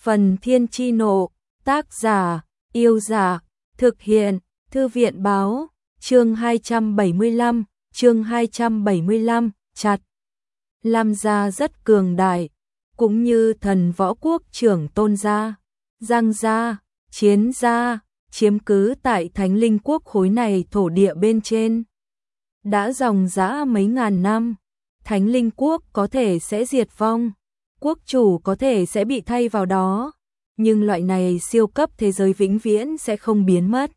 Phần Thiên Chi Nộ, tác giả, Yêu Giả, thực hiện, Thư viện Báo, chương 275, chặt. Lam gia rất cường đại, cũng như Thần Võ Quốc trưởng Tôn gia, Giang gia, Chiến gia, chiếm cứ tại Thánh Linh Quốc khối này thổ địa bên trên. Đã dòng dã mấy ngàn năm, Thánh Linh Quốc có thể sẽ diệt vong, quốc chủ có thể sẽ bị thay vào đó, nhưng loại này siêu cấp thế giới vĩnh viễn sẽ không biến mất.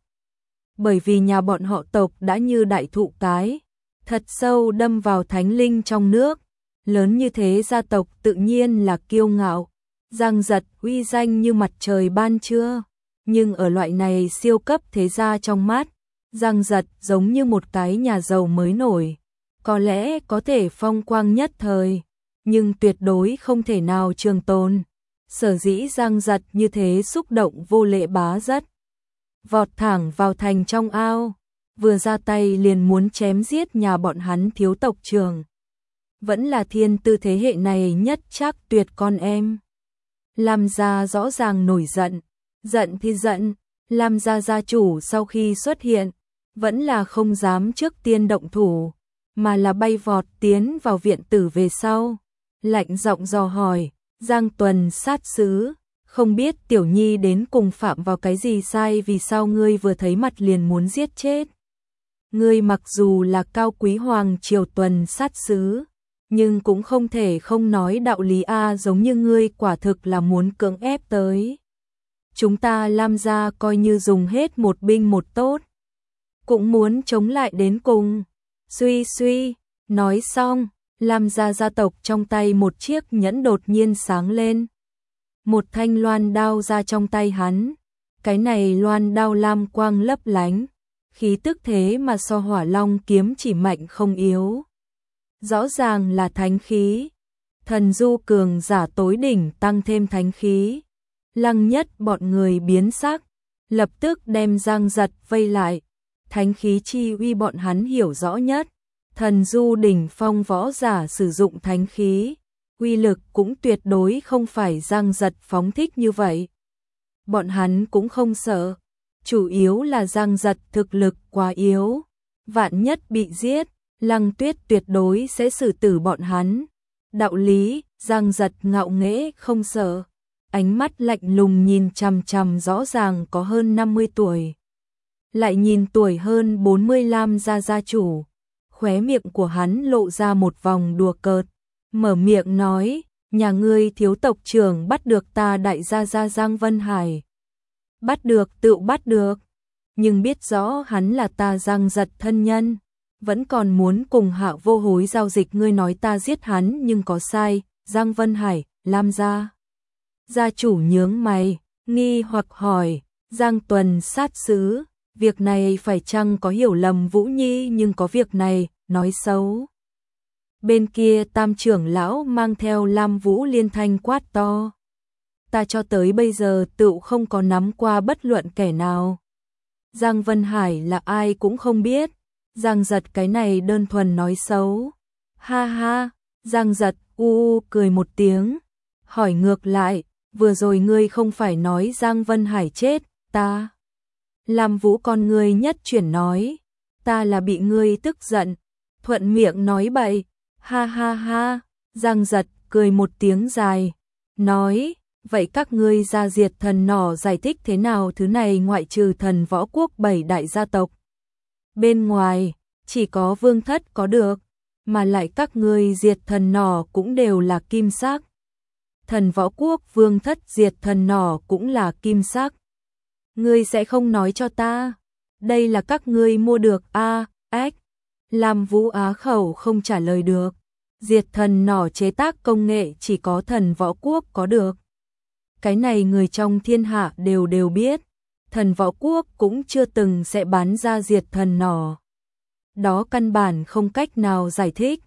Bởi vì nhà bọn họ tộc đã như đại thụ cái, thật sâu đâm vào thánh linh trong nước, lớn như thế gia tộc tự nhiên là kiêu ngạo, Giang Giật uy danh như mặt trời ban trưa, nhưng ở loại này siêu cấp thế gia trong mắt, Giang Giật giống như một cái nhà giàu mới nổi, có lẽ có thể phong quang nhất thời, nhưng tuyệt đối không thể nào trường tồn. Sở dĩ Giang Giật như thế xúc động vô lệ bá rất, vọt thẳng vào thành trong ao, vừa ra tay liền muốn chém giết nhà bọn hắn thiếu tộc trưởng. Vẫn là thiên tư thế hệ này nhất chắc tuyệt con em. Lam gia rõ ràng nổi giận, giận thì giận, Lam gia gia chủ sau khi xuất hiện, vẫn là không dám trước tiên động thủ, mà là bay vọt tiến vào viện tử về sau, lạnh giọng dò hỏi, Giang Tuần sát sứ, không biết tiểu nhi đến cùng phạm vào cái gì sai vì sao ngươi vừa thấy mặt liền muốn giết chết. Ngươi mặc dù là cao quý hoàng triều Tuần sát sứ, nhưng cũng không thể không nói đạo lý a, giống như ngươi quả thực là muốn cưỡng ép tới. Chúng ta Lam gia coi như dùng hết một binh một tốt, cũng muốn chống lại đến cùng. Suy, nói xong, Lam gia gia tộc trong tay một chiếc nhẫn đột nhiên sáng lên. Một thanh loan đao ra trong tay hắn, cái này loan đao lam quang lấp lánh, khí tức thế mà so hỏa long kiếm chỉ mạnh không yếu. Rõ ràng là thánh khí, thần du cường giả tối đỉnh tăng thêm thánh khí. Lăng Nhất bọn người biến sắc, lập tức đem Giang Giật vây lại, thánh khí chi uy bọn hắn hiểu rõ nhất. Thần du đỉnh phong võ giả sử dụng thánh khí, uy lực cũng tuyệt đối không phải Giang Giật phóng thích như vậy. Bọn hắn cũng không sợ, chủ yếu là Giang Giật thực lực quá yếu, vạn nhất bị giết, Lăng Tuyết tuyệt đối sẽ xử tử bọn hắn. Đạo lý, Giang Giật ngạo nghễ không sợ, ánh mắt lạnh lùng nhìn chằm chằm rõ ràng có hơn 50 tuổi. Lại nhìn tuổi hơn 45 gia chủ. Khóe miệng của hắn lộ ra một vòng đùa cợt, mở miệng nói, nhà ngươi thiếu tộc trưởng bắt được ta đại gia Giang Vân Hải. Bắt được tự bắt được, nhưng biết rõ hắn là ta Giang Giật thân nhân, vẫn còn muốn cùng Hạ Vô Hối giao dịch, ngươi nói ta giết hắn nhưng có sai. Giang Vân Hải, Lam gia. Gia chủ nhướng mày, nghi hoặc hỏi, Giang Tuần sát sứ, việc này phải chăng có hiểu lầm Vũ Nhi, nhưng có việc này, nói xấu. Bên kia Tam trưởng lão mang theo Lam Vũ liên thanh quát to. Ta cho tới bây giờ tựu không có nắm qua bất luận kẻ nào. Giang Vân Hải là ai cũng không biết. Giang Giật cái này đơn thuần nói xấu. Ha ha, Giang Giật cười một tiếng, hỏi ngược lại, vừa rồi ngươi không phải nói Giang Vân Hải chết, ta. Lam Vũ con ngươi nhất chuyển nói, ta là bị ngươi tức giận, thuận miệng nói bậy. Ha ha ha, Giang Giật cười một tiếng dài, nói, vậy các ngươi ra diệt thần nỏ giải thích thế nào? Thứ này ngoại trừ Thần Võ Quốc 7 đại gia tộc, bên ngoài chỉ có Vương Thất có được, mà lại các ngươi diệt thần nỏ cũng đều là kim sắc. Thần Võ Quốc Vương Thất diệt thần nỏ cũng là kim sắc. Ngươi sẽ không nói cho ta, đây là các ngươi mua được a? Lam Vũ á khẩu không trả lời được. Diệt thần nỏ chế tác công nghệ chỉ có Thần Võ Quốc có được. Cái này người trong thiên hạ đều biết. Thần Võ Quốc cũng chưa từng sẽ bán ra diệt thần nỏ. Đó căn bản không cách nào giải thích.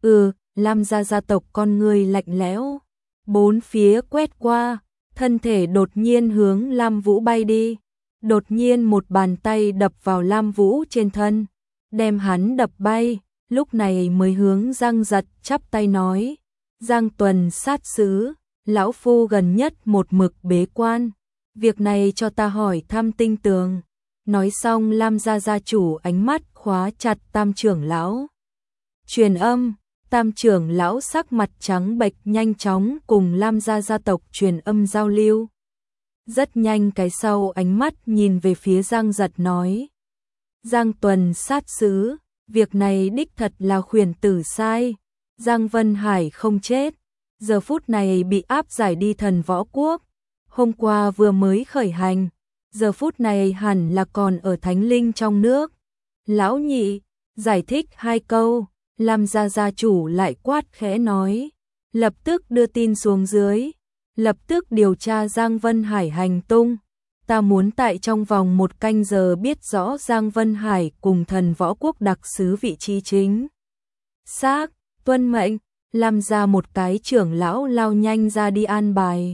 Lam gia gia tộc con người lạnh lẽo, bốn phía quét qua, thân thể đột nhiên hướng Lam Vũ bay đi. Đột nhiên một bàn tay đập vào Lam Vũ trên thân, đem hắn đập bay, lúc này mới hướng Giang Giật chắp tay nói, Giang Tuần sát sứ, lão phu gần nhất một mực bế quan, việc này cho ta hỏi thăm tinh tường. Nói xong Lam gia gia chủ ánh mắt khóa chặt Tam trưởng lão. Truyền âm, Tam trưởng lão sắc mặt trắng bệch nhanh chóng cùng Lam gia gia tộc truyền âm giao lưu. Rất nhanh cái sau ánh mắt nhìn về phía Giang Giật nói. Giang Tuần sát sứ, việc này đích thật là khuyển tử sai. Giang Vân Hải không chết, giờ phút này bị áp giải đi Thần Võ Quốc. Hôm qua vừa mới khởi hành, giờ phút này hẳn là còn ở Thánh Linh trong nước. Lão nhị, giải thích 2 câu, Lam gia gia chủ lại quát khẽ nói. Lập tức đưa tin xuống dưới, lập tức điều tra Giang Vân Hải hành tung. Ta muốn tại trong vòng 1 canh giờ biết rõ Giang Vân Hải cùng Thần Võ Quốc đặc sứ vị trí chính xác. Tuân mệnh. Lam gia một cái trưởng lão lao nhanh ra đi an bài.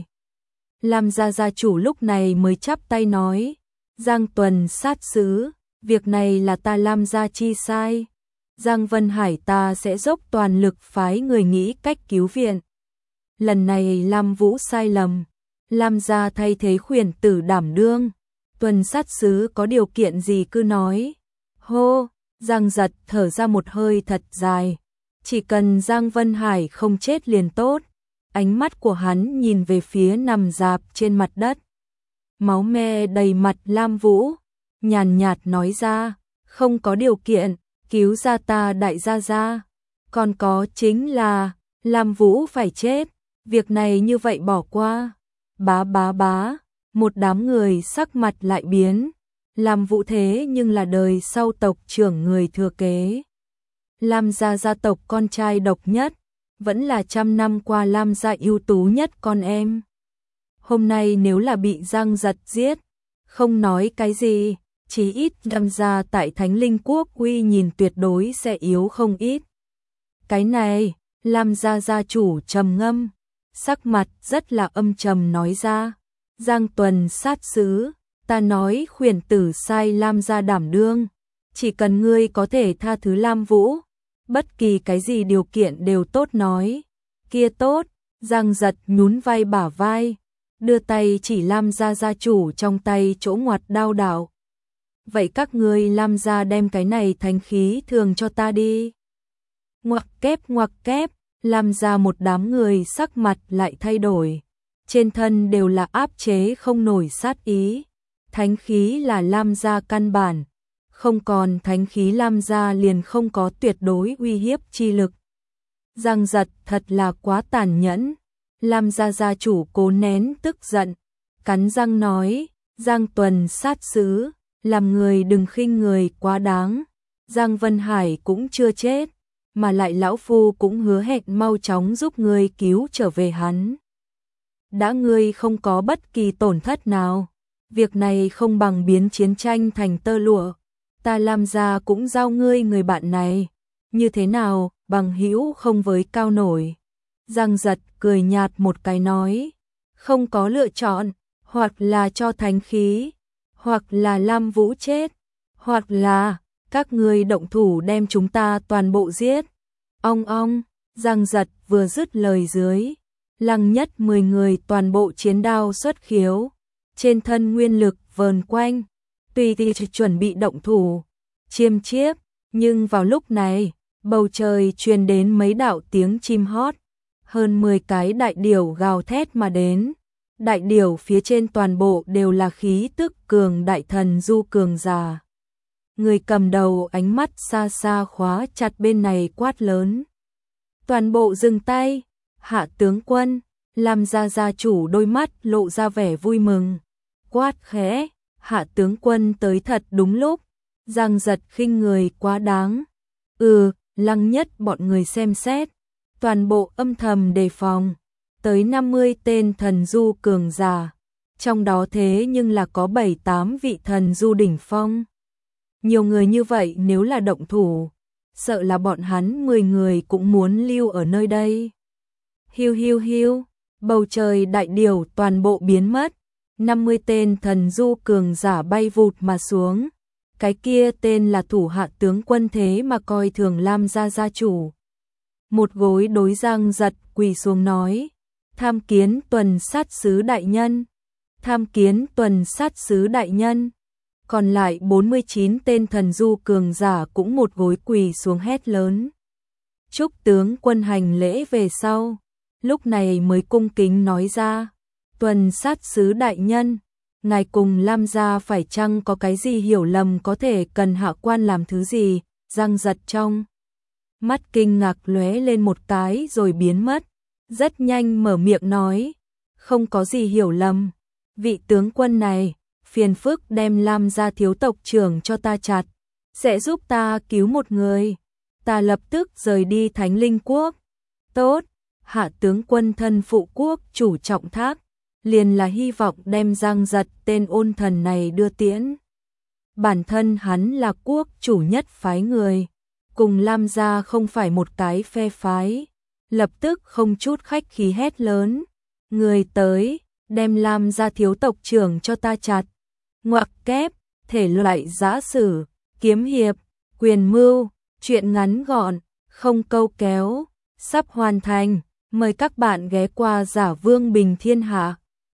Lam gia gia chủ lúc này mới chắp tay nói. Giang Tuần sát sứ, việc này là ta Lam gia chi sai. Giang Vân Hải ta sẽ dốc toàn lực phái người nghĩ cách cứu viện. Lần này Lam Vũ sai lầm, Lam gia thay thế khuyển tử đảm đương. Tuần sát sứ có điều kiện gì cứ nói. Hô, Giang Giật thở ra một hơi thật dài. Chỉ cần Giang Vân Hải không chết liền tốt. Ánh mắt của hắn nhìn về phía nằm rạp trên mặt đất, máu me đầy mặt Lam Vũ, nhàn nhạt nói ra, không có điều kiện, cứu ra ta đại gia gia. Còn có chính là, Lam Vũ phải chết, việc này như vậy bỏ qua. Bá bá bá, một đám người sắc mặt lại biến. Lam Vũ thế nhưng là đời sau tộc trưởng người thừa kế. Lam gia gia tộc con trai độc nhất, vẫn là 100 năm qua Lam gia ưu tú nhất con em. Hôm nay nếu là bị Giang Giật giết, không nói cái gì, chí ít Lam gia tại Thánh Linh Quốc uy nhìn tuyệt đối sẽ yếu không ít. Cái này, Lam gia gia chủ trầm ngâm, sắc mặt rất là âm trầm nói ra. Giang Tuần sát sứ, ta nói khuyển tử sai Lam gia đảm đương, chỉ cần ngươi có thể tha thứ Lam Vũ, bất kỳ cái gì điều kiện đều tốt nói. Kia tốt. Giang Giật nhún vai bả vai, đưa tay chỉ Lam gia gia chủ trong tay chỗ ngoặt đao đạo. Vậy các ngươi Lam gia đem cái này thánh khí thường cho ta đi. Ngoặc kép, Lam gia một đám người sắc mặt lại thay đổi, trên thân đều là áp chế không nổi sát ý. Thánh khí là Lam gia căn bản, không còn thánh khí Lam gia liền không có tuyệt đối uy hiếp chi lực. Giang Giật thật là quá tàn nhẫn. Lam gia gia chủ cố nén tức giận, cắn răng nói, Giang Tuần sát sứ, làm người đừng khinh người quá đáng. Giang Vân Hải cũng chưa chết, mà lại lão phu cũng hứa hẹn mau chóng giúp ngươi cứu trở về hắn. Đã ngươi không có bất kỳ tổn thất nào, việc này không bằng biến chiến tranh thành tơ lụa. Ta Lam gia cũng giao ngươi người bạn này, như thế nào, bằng hữu không với cao nổi. Giang Giật cười nhạt một cái nói, không có lựa chọn, hoặc là cho thánh khí, hoặc là Lam Vũ chết, hoặc là các ngươi động thủ đem chúng ta toàn bộ giết. Ong ong, Giang Giật vừa dứt lời dưới, Lăng Nhất 10 người toàn bộ chiến đao xuất khiếu, trên thân nguyên lực vờn quanh, tùy chuẩn bị động thủ, chiêm chiếp. Nhưng vào lúc này, bầu trời truyền đến mấy đạo tiếng chim hót, hơn 10 cái đại điểu gào thét mà đến. Đại điểu phía trên toàn bộ đều là khí tức cường đại thần du cường giả. Người cầm đầu ánh mắt xa xa khóa chặt bên này quát lớn. Toàn bộ dừng tay, Hạ tướng quân, Lam gia gia chủ đôi mắt lộ ra vẻ vui mừng. Quát khẽ, Hạ tướng quân tới thật đúng lúc. Giang Giật khinh người quá đáng. Lăng Nhất bọn người xem xét, toàn bộ âm thầm đề phòng. Tới 50 tên thần du cường giả, trong đó thế nhưng là có 7-8 vị thần du đỉnh phong. Nhiều người như vậy nếu là động thủ, sợ là bọn hắn 10 người cũng muốn lưu ở nơi đây. Hiu hiu hiu, bầu trời đại điểu toàn bộ biến mất, 50 tên thần du cường giả bay vụt mà xuống. Cái kia tên là thủ hạ tướng quân thế mà coi thường Lam gia gia chủ. Một gối đối Giang Giật quỳ xuống nói, Tham kiến tuần sát sứ đại nhân. Tham kiến tuần sát sứ đại nhân. Còn lại 49 tên thần du cường giả cũng một gối quỳ xuống hét lớn. Chúc tướng quân hành lễ về sau, lúc này mới cung kính nói ra, tuần sát sứ đại nhân, ngài cùng Lam gia phải chăng có cái gì hiểu lầm, có thể cần hạ quan làm thứ gì? Giang Giật trong mắt kinh ngạc lóe lên một cái rồi biến mất, rất nhanh mở miệng nói, không có gì hiểu lầm, vị tướng quân này, phiền phức đem Lam gia thiếu tộc trưởng cho ta chặt, sẽ giúp ta cứu một người, ta lập tức rời đi Thánh Linh Quốc. Tốt, hạ tướng quân thân phụ quốc chủ trọng thác, liền là hy vọng đem Giang Giật tên ôn thần này đưa tiễn. Bản thân hắn là quốc chủ nhất phái người, cùng Lam gia không phải một cái phe phái, lập tức không chút khách khí hét lớn, người tới, đem Lam gia thiếu tộc trưởng cho ta chặt. Ngoặc kép, thể loại giã sử, kiếm hiệp, quyền mưu, truyện ngắn gọn, không câu kéo, sắp hoàn thành, mời các bạn ghé qua Giả Vương Bình Thiên Hạ.